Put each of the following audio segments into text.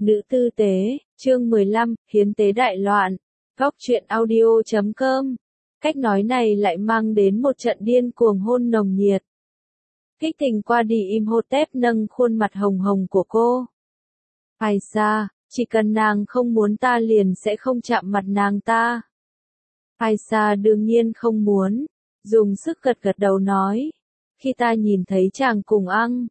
Nữ tư tế, chương 15, hiến tế đại loạn. Góc truyện audio.com. Cách nói này lại mang đến một trận điên cuồng hôn nồng nhiệt. Kích tình qua đi Imhotep nâng khuôn mặt hồng hồng của cô. Aisha, chỉ cần nàng không muốn ta liền sẽ không chạm mặt nàng ta. Aisha đương nhiên không muốn, dùng sức gật gật đầu nói. Khi ta nhìn thấy chàng cùng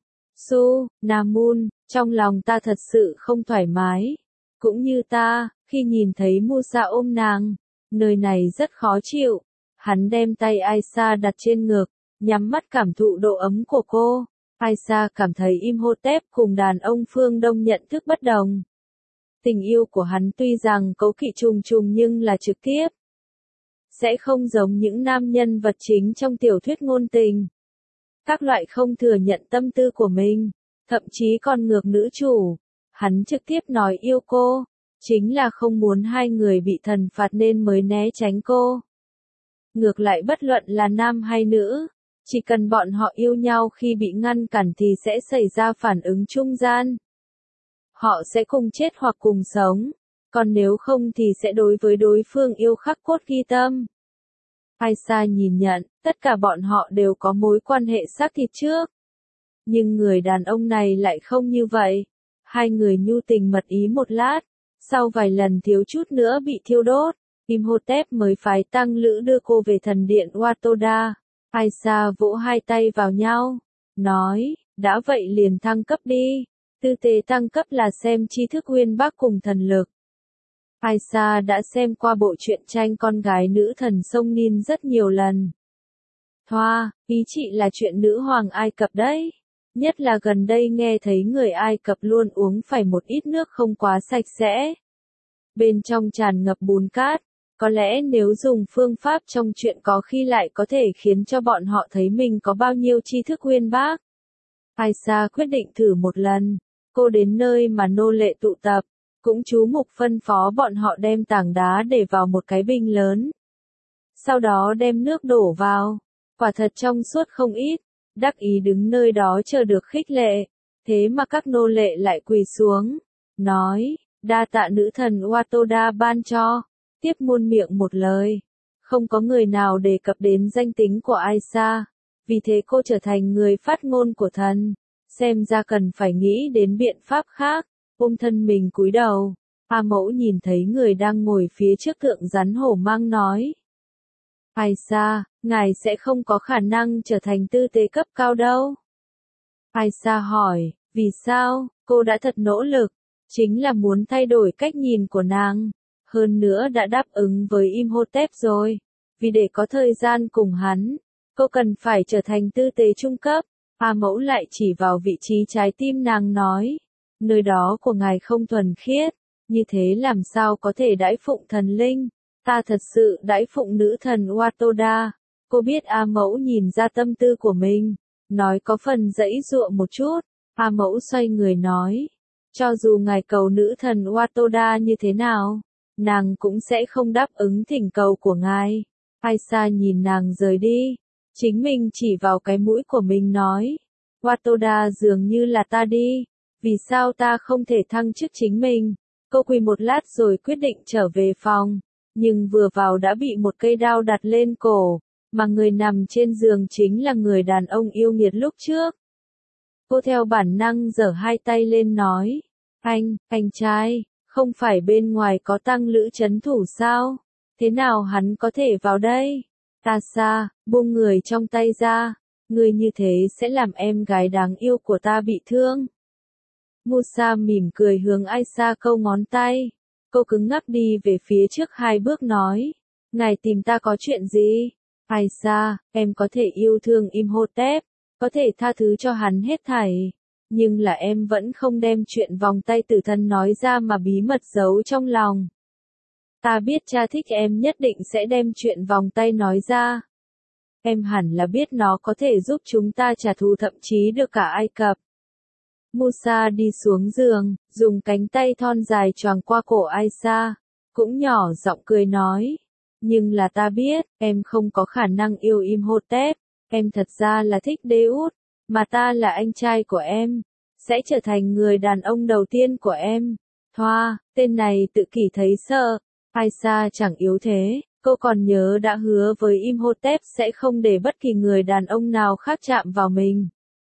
Namun, trong lòng ta thật sự không thoải mái. Cũng như ta, khi nhìn thấy Musa ôm nàng, nơi này rất khó chịu. Hắn đem tay Aisha đặt trên ngực, nhắm mắt cảm thụ độ ấm của cô. Aisha cảm thấy Imhotep cùng đàn ông phương Đông nhận thức bất đồng. Tình yêu của hắn tuy rằng cấu kỵ trùng trùng nhưng là trực tiếp. Sẽ không giống những nam nhân vật chính trong tiểu thuyết ngôn tình. Các loại không thừa nhận tâm tư của mình, thậm chí còn ngược nữ chủ. Hắn trực tiếp nói yêu cô, chính là không muốn hai người bị thần phạt nên mới né tránh cô. Ngược lại bất luận là nam hay nữ, chỉ cần bọn họ yêu nhau khi bị ngăn cản thì sẽ xảy ra phản ứng trung gian. Họ sẽ cùng chết hoặc cùng sống, còn nếu không thì sẽ đối với đối phương yêu khắc cốt ghi tâm. Aisha nhìn nhận, tất cả bọn họ đều có mối quan hệ xác thịt trước. Nhưng người đàn ông này lại không như vậy. Hai người nhu tình mật ý một lát, sau vài lần thiếu chút nữa bị thiêu đốt, Imhotep mới phái tăng lữ đưa cô về thần điện Watoda. Aisha vỗ hai tay vào nhau, nói, đã vậy liền thăng cấp đi. Tư tế tăng cấp là xem tri thức uyên bác cùng thần lực. Aisha đã xem qua bộ truyện tranh con gái nữ thần sông Nin rất nhiều lần. Thoa, ý chị là chuyện nữ hoàng Ai Cập đấy. Nhất là gần đây nghe thấy người Ai Cập luôn uống phải một ít nước không quá sạch sẽ. Bên trong tràn ngập bùn cát, có lẽ nếu dùng phương pháp trong chuyện có khi lại có thể khiến cho bọn họ thấy mình có bao nhiêu tri thức uyên bác. Aisha quyết định thử một lần. Cô đến nơi mà nô lệ tụ tập, cũng chú mục phân phó bọn họ đem tảng đá để vào một cái bình lớn. Sau đó đem nước đổ vào, quả thật trong suốt không ít, đắc ý đứng nơi đó chờ được khích lệ. Thế mà các nô lệ lại quỳ xuống, nói, đa tạ nữ thần Watoda ban cho, tiếp muôn miệng một lời. Không có người nào đề cập đến danh tính của Aisha, vì thế cô trở thành người phát ngôn của thần. Xem ra cần phải nghĩ đến biện pháp khác, ôm thân mình cúi đầu. A Mẫu nhìn thấy người đang ngồi phía trước tượng rắn hổ mang nói. Aisha, ngài sẽ không có khả năng trở thành tư tế cấp cao đâu. Aisha hỏi, vì sao, cô đã thật nỗ lực, chính là muốn thay đổi cách nhìn của nàng. Hơn nữa đã đáp ứng với Imhotep rồi, vì để có thời gian cùng hắn, cô cần phải trở thành tư tế trung cấp. A Mẫu lại chỉ vào vị trí trái tim nàng nói, nơi đó của ngài không thuần khiết, như thế làm sao có thể đãi phụng thần linh, ta thật sự đãi phụng nữ thần Watoda. Cô biết A Mẫu nhìn ra tâm tư của mình, nói có phần giãy giụa một chút. A Mẫu xoay người nói, cho dù ngài cầu nữ thần Watoda như thế nào, nàng cũng sẽ không đáp ứng thỉnh cầu của ngài. Aisha nhìn nàng rời đi. Chính mình chỉ vào cái mũi của mình nói, Watoda dường như là ta đi, vì sao ta không thể thăng chức chính mình. Cô quỳ một lát rồi quyết định trở về phòng, nhưng vừa vào đã bị một cây đao đặt lên cổ, mà người nằm trên giường chính là người đàn ông yêu nghiệt lúc trước. Cô theo bản năng giở hai tay lên nói, anh trai, không phải bên ngoài có tăng lữ trấn thủ sao, thế nào hắn có thể vào đây? Tasha, buông người trong tay ra, người như thế sẽ làm em gái đáng yêu của ta bị thương. Musa mỉm cười hướng Aisha câu ngón tay, cô cứng ngắc đi về phía trước hai bước nói, ngài tìm ta có chuyện gì? Aisha, em có thể yêu thương Imhotep, có thể tha thứ cho hắn hết thảy, nhưng là em vẫn không đem chuyện vòng tay tử thần nói ra mà bí mật giấu trong lòng. Ta biết cha thích em nhất định sẽ đem chuyện vòng tay nói ra. Em hẳn là biết nó có thể giúp chúng ta trả thù thậm chí được cả Ai Cập. Musa đi xuống giường, dùng cánh tay thon dài choàng qua cổ Aisha, cũng nhỏ giọng cười nói. Nhưng là ta biết, em không có khả năng yêu Imhotep, em thật ra là thích Deus, mà ta là anh trai của em, sẽ trở thành người đàn ông đầu tiên của em. Thoa, tên này tự kỷ thấy sợ. Aisha chẳng yếu thế, cô còn nhớ đã hứa với Imhotep sẽ không để bất kỳ người đàn ông nào khác chạm vào mình.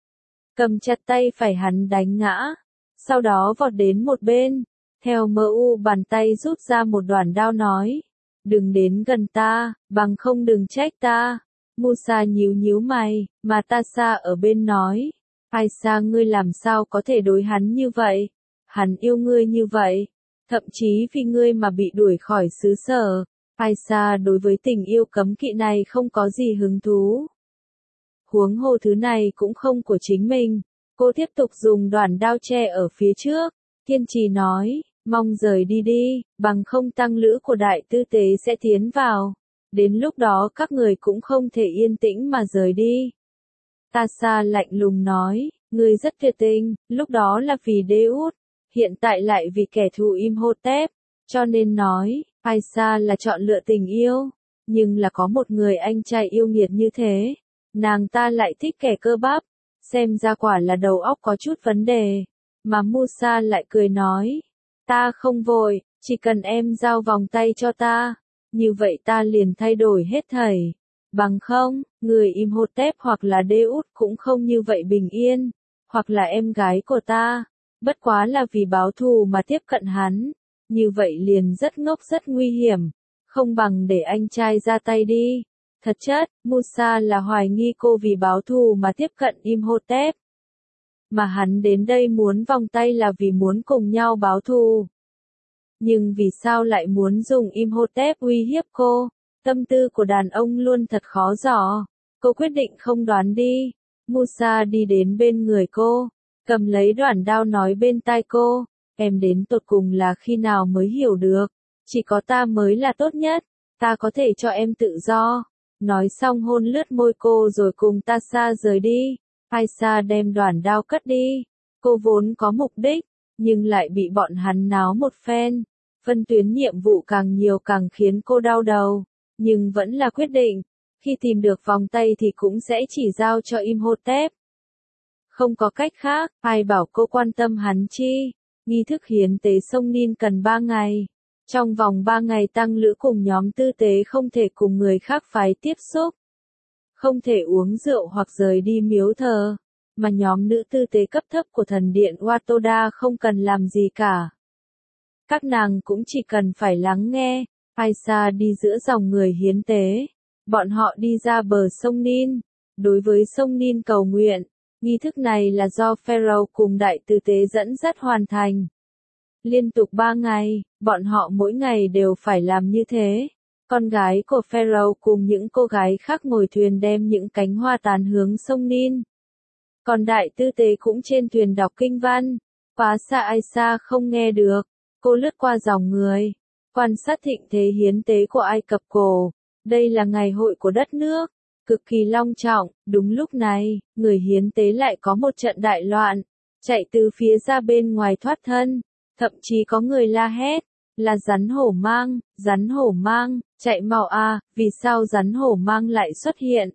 Cầm chặt tay phải hắn đánh ngã, sau đó vọt đến một bên, theo MU bàn tay rút ra một đoạn đao nói, đừng đến gần ta, bằng không đừng trách ta. Musa nhíu nhíu mày, mà Tasa ở bên nói, Aisha ngươi làm sao có thể đối hắn như vậy, hắn yêu ngươi như vậy, thậm chí vì ngươi mà bị đuổi khỏi xứ sở. Aisha đối với tình yêu cấm kỵ này không có gì hứng thú. Huống hồ thứ này cũng không của chính mình. Cô tiếp tục dùng đoạn đao che ở phía trước, kiên trì nói, mong rời đi đi, bằng không tăng lữ của đại tư tế sẽ tiến vào. Đến lúc đó các người cũng không thể yên tĩnh mà rời đi. Tasa lạnh lùng nói, ngươi rất tuyệt tình, lúc đó là vì Deus, hiện tại lại vì kẻ thù Imhotep, cho nên nói, Aisha là chọn lựa tình yêu, nhưng là có một người anh trai yêu nghiệt như thế, nàng ta lại thích kẻ cơ bắp, xem ra quả là đầu óc có chút vấn đề, mà Musa lại cười nói, ta không vội, chỉ cần em giao vòng tay cho ta, như vậy ta liền thay đổi hết thảy. Bằng không, người Imhotep hoặc là Deus cũng không như vậy bình yên, hoặc là em gái của ta, bất quá là vì báo thù mà tiếp cận hắn, như vậy liền rất ngốc rất nguy hiểm, không bằng để anh trai ra tay đi. Thật chất, Musa là hoài nghi cô vì báo thù mà tiếp cận Imhotep. Mà hắn đến đây muốn vòng tay là vì muốn cùng nhau báo thù. Nhưng vì sao lại muốn dùng Imhotep uy hiếp cô? Tâm tư của đàn ông luôn thật khó dò. Cô quyết định không đoán đi. Musa đi đến bên người cô, cầm lấy đoạn đao nói bên tai cô, em đến tột cùng là khi nào mới hiểu được, chỉ có ta mới là tốt nhất, ta có thể cho em tự do. Nói xong hôn lướt môi cô rồi cùng Tasa rời đi. Aisha đem đoạn đao cất đi. Cô vốn có mục đích, nhưng lại bị bọn hắn náo một phen. Phân tuyến nhiệm vụ càng nhiều càng khiến cô đau đầu, nhưng vẫn là quyết định. Khi tìm được vòng tay thì cũng sẽ chỉ giao cho Imhotep. Không có cách khác, ai bảo cô quan tâm hắn chi. Nghi thức hiến tế sông Nin cần 3 ngày. Trong vòng 3 ngày tăng lữ cùng nhóm tư tế không thể cùng người khác phái tiếp xúc. Không thể uống rượu hoặc rời đi miếu thờ. Mà nhóm nữ tư tế cấp thấp của thần điện Watoda không cần làm gì cả. Các nàng cũng chỉ cần phải lắng nghe. Aisha đi giữa dòng người hiến tế. Bọn họ đi ra bờ sông Nin. Đối với sông Nin cầu nguyện, nghi thức này là do Pharaoh cùng đại tư tế dẫn dắt hoàn thành. Liên tục 3 ngày, bọn họ mỗi ngày đều phải làm như thế. Con gái của Pharaoh cùng những cô gái khác ngồi thuyền đem những cánh hoa tàn hướng sông Nin. Còn đại tư tế cũng trên thuyền đọc kinh văn. Quá xa Aisha không nghe được. Cô lướt qua dòng người, quan sát thịnh thế hiến tế của Ai Cập cổ. Đây là ngày hội của đất nước, cực kỳ long trọng. Đúng lúc này, người hiến tế lại có một trận đại loạn, chạy từ phía ra bên ngoài thoát thân. Thậm chí có người la hét, là rắn hổ mang, chạy mau a, vì sao rắn hổ mang lại xuất hiện?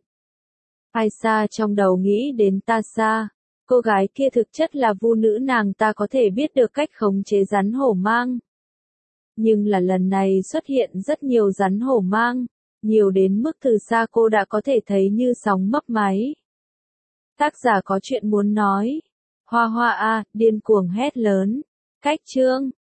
Aisha trong đầu nghĩ đến Tasa, cô gái kia thực chất là vu nữ, nàng ta có thể biết được cách khống chế rắn hổ mang. Nhưng là lần này xuất hiện rất nhiều rắn hổ mang, nhiều đến mức từ xa cô đã có thể thấy như sóng mấp máy. Tác giả có chuyện muốn nói. Hoa hoa a, điên cuồng hét lớn. Cách chương